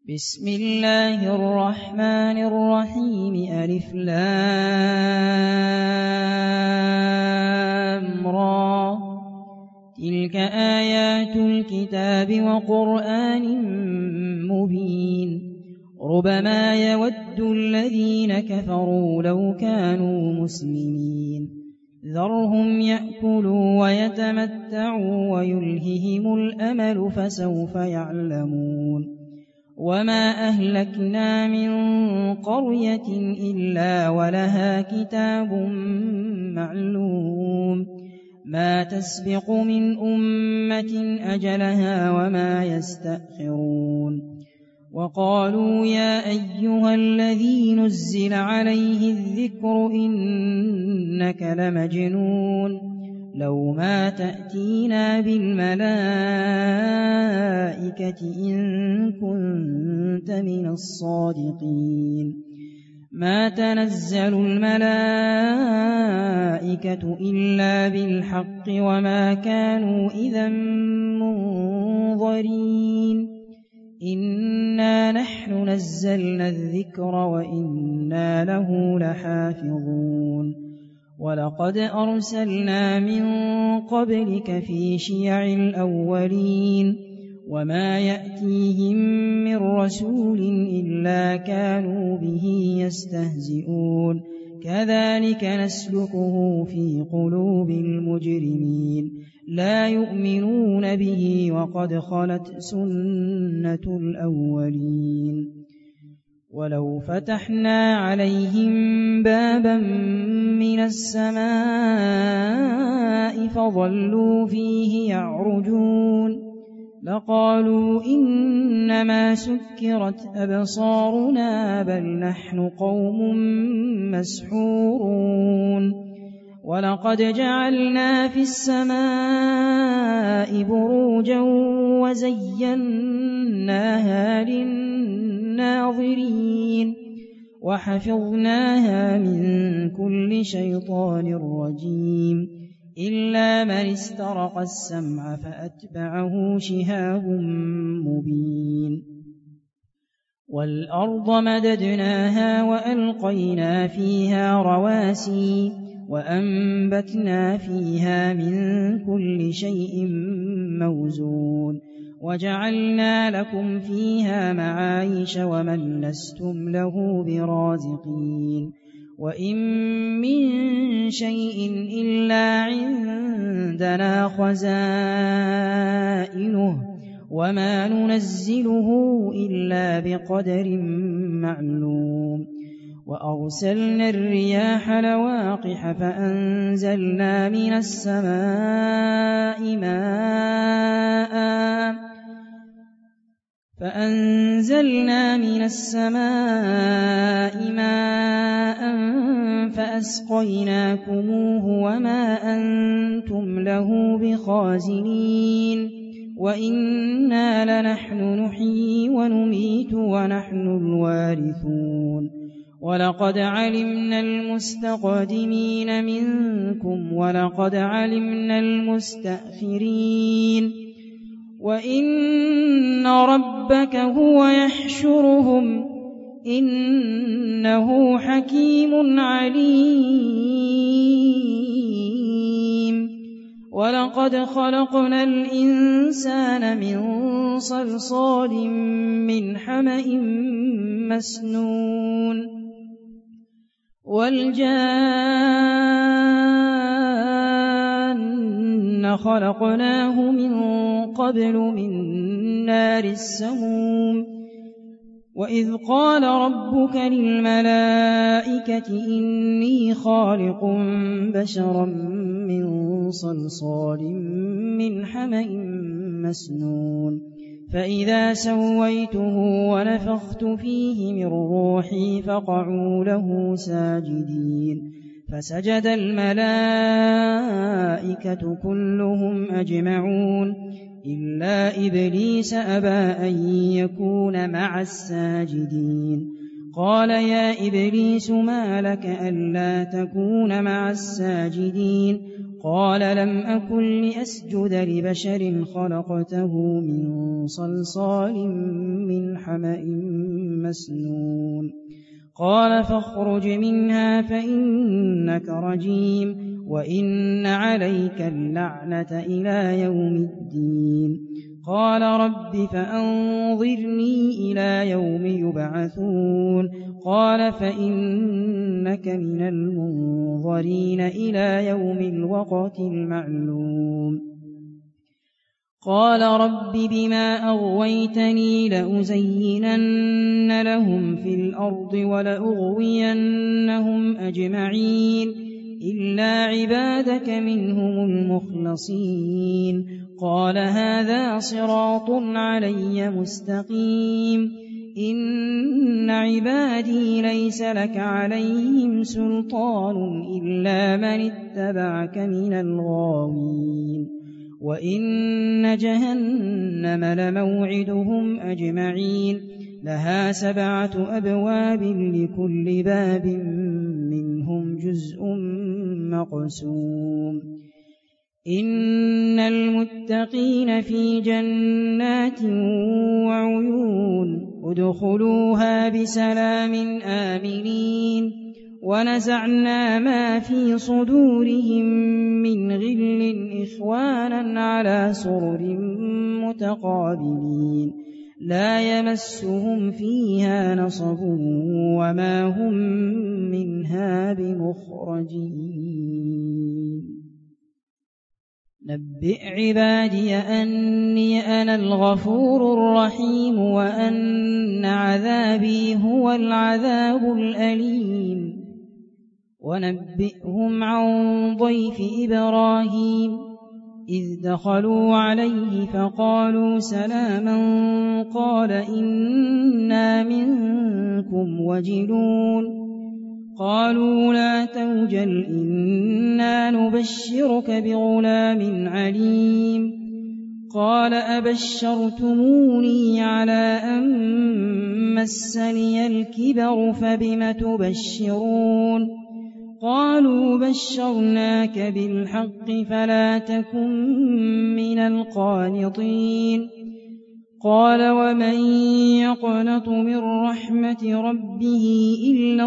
بسم الله الرحمن الرحيم ألف لام را تلك آيات الكتاب وقرآن مبين ربما يود الذين كفروا لو كانوا مسلمين ذرهم يأكلوا ويتمتعوا ويلههم الأمل فسوف يعلمون وما أهلكنا من قرية إلا ولها كتاب معلوم ما تسبق من أمة أجلها وما يستأخرون وقالوا يا أيها الذي نزل عليه الذكر إنك لمجنون لو ما تأتينا بالملائكة إن كنت من الصادقين ما تنزل الملائكة إلا بالحق وما كانوا إذا منظرين إنا نحن نزلنا الذكر وإنا له لحافظون ولقد أرسلنا من قبلك في شيع الأولين وما يأتيهم من رسول إلا كانوا به يستهزئون كذلك نسلكه في قلوب المجرمين لا يؤمنون به وقد خلت سنة الأولين ولو فتحنا عليهم بابا من السماء فظلوا فيه يعرجون لقالوا إنما سكرت أبصارنا بل نحن قوم مسحورون ولقد جعلنا في السماء بروجا وزيناها للناظرين وحفظناها من كل شيطان رجيم إلا من استرق السمع فأتبعه شهاب مبين والأرض مددناها وألقينا فيها رواسي وأنبتنا فيها من كل شيء موزون وجعلنا لكم فيها معايش ومن لستم له برازقين وإن من شيء إلا عندنا خزائنه وما ننزله إلا بقدر معلوم وأرسلنا الرياح لواقح فأنزلنا من السماء ماء فأسقيناكموه وما أنتم له بخازنين وإنا لنحن نحيي ونميت ونحن الوارثون ولقد علمنا المستقدمين منكم ولقد علمنا المستأخرين وإن ربك هو يحشرهم إنه حكيم عليم ولقد خلقنا الإنسان من صلصال من حمأ مسنون والجان خلقناه من قبل من نار السموم وإذ قال ربك للملائكة إني خالق بشرا من صلصال من حمأ مسنون فإذا سويته ونفخت فيه من روحي فقعوا له ساجدين فسجد الملائكة كلهم أجمعون إلا إبليس أبى أن يكون مع الساجدين قال يا إبليس ما لك ألا تكون مع الساجدين قال لم أكن لأسجد لبشر خلقته من صلصال من حمأ مسنون قال فاخرج منها فإنك رجيم وإن عليك اللعنة إلى يوم الدين قال رب فأنظرني إلى يوم يبعثون قال فإنك من المنظرين إلى يوم الوقت المعلوم قال رب بما أغويتني لأزينن لهم في الأرض ولأغوينهم أجمعين إلا عبادك منهم المخلصين قال هذا صراط علي مستقيم إن عبادي ليس لك عليهم سلطان إلا من اتبعك من الغاوين وإن جهنم لموعدهم أجمعين لها 7 أبواب لكل باب منهم جزء مقسوم إن المتقين في جنات وعيون ادخلوها بسلام آمنين ونزعنا ما في صدورهم من غل إخوانا على سرر متقابلين لا يمسهم فيها نصب وما هم منها بمخرجين نبئ عبادي أني أنا الغفور الرحيم وأن عذابي هو العذاب الأليم ونبئهم عن ضيف إبراهيم إذ دخلوا عليه فقالوا سلاما قال إنا منكم وجلون قالوا لا توجل إنا نبشرك بغلام عليم قال أبشرتموني على أن مسني الكبر فبم تبشرون قالوا بشرناك بالحق فلا تكن من القانطين قال ومن يقنط من رحمة ربه إلا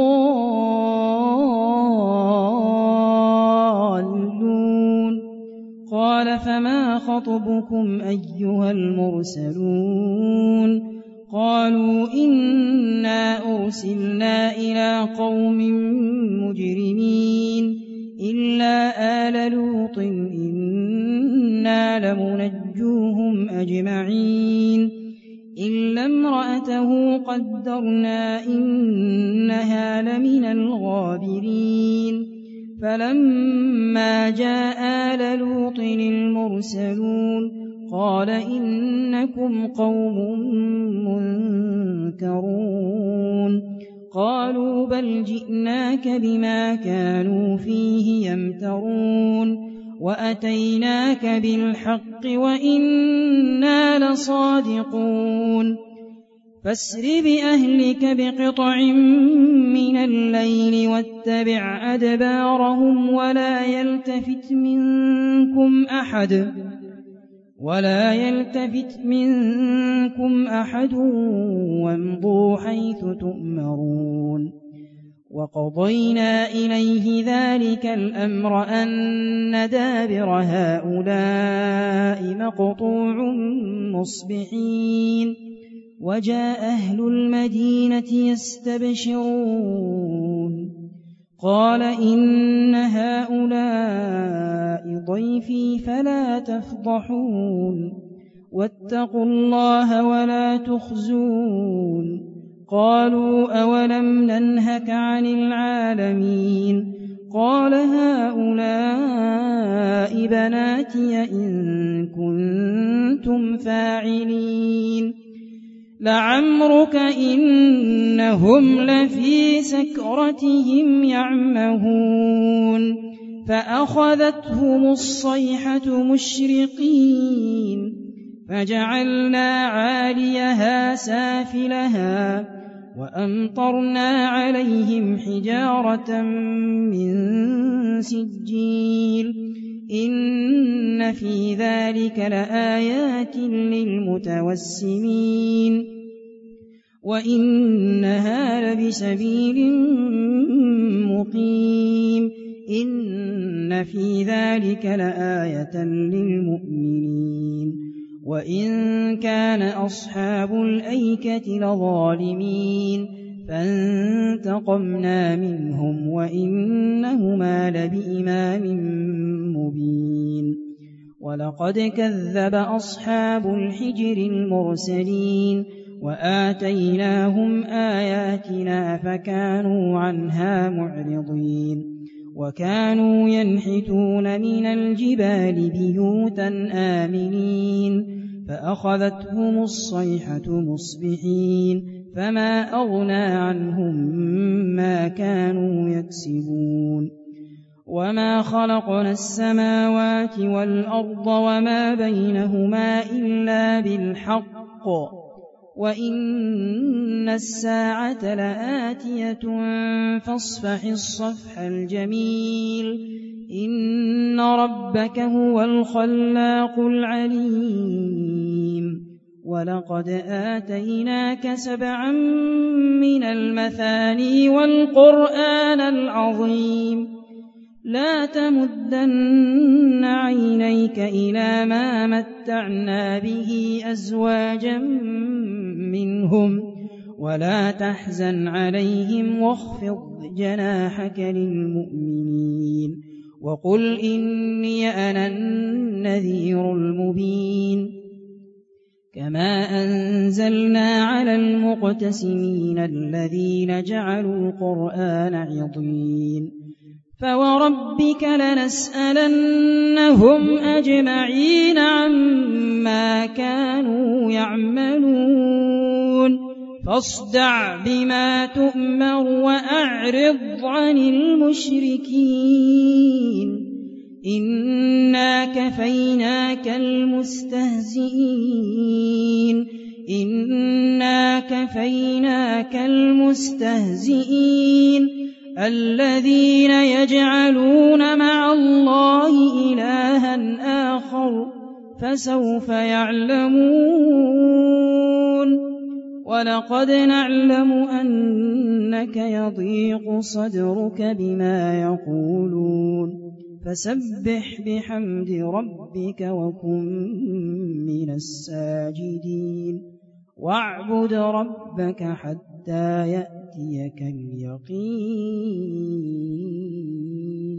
الضالون قال فما خطبكم أيها المرسلون قالوا إنا أرسلنا إلى قوم مجرمين إلا آل لوط إنا لمنجوهم أجمعين إلا امرأته قدرنا إنها لمن الغابرين فلما جاء آل لوط المرسلون قال إنكم قوم منكرون قالوا بل جئناك بما كانوا فيه يمترون وأتيناك بالحق وإنا لصادقون فاسر بأهلك بقطع من الليل واتبع أدبارهم ولا يلتفت منكم أحد وامضوا حيث تؤمرون وقضينا إليه ذلك الأمر أن دابر هؤلاء مقطوع مصبحين وجاء أهل المدينة يستبشرون قال إن هؤلاء ضيفي فلا تفضحون واتقوا الله ولا تخزون قالوا أولم ننهك عن العالمين قال هؤلاء بناتي إن كنتم فاعلين لعمرك إنهم لفي سكرتهم يعمهون فأخذتهم الصيحة مشرقين فجعلنا عاليها سافلها وأمطرنا عليهم حجارة من سجيل إن في ذلك لآيات للمتوسمين وإنها لبسبيل مقيم إن في ذلك لآية للمؤمنين وإن كان أصحاب الأيكة لظالمين فانتقمنا منهم وإنهما لبإمام مبين ولقد كذب أصحاب الحجر المرسلين وآتيناهم آياتنا فكانوا عنها معرضين وكانوا ينحتون من الجبال بيوتا آمنين فأخذتهم الصيحة مصبحين فما أغنى عنهم ما كانوا يكسبون وما خلقنا السماوات والأرض وما بينهما إلا بالحق وإن الساعة لآتية فاصفح الصفح الجميل إن ربك هو الخلاق العليم ولقد آتيناك 7 من المثاني والقرآن العظيم لا تمدن عينيك إلى ما متعنا به أزواجا منهم ولا تحزن عليهم واخفض جناحك للمؤمنين وقل إني أنا النذير المبين كما أنزلنا على المقتسمين الذين جعلوا القرآن عضين فوربك لنسألنهم أجمعين عما كانوا يعملون فاصدع بما تؤمر وأعرض عن المشركين إنا كفيناك المستهزئين الذين يجعلون مع الله إلها آخر فسوف يعلمون ولقد نعلم أنك يضيق صدرك بما يقولون فسبح بحمد ربك وكن من الساجدين واعبد ربك حتى يأتيك اليقين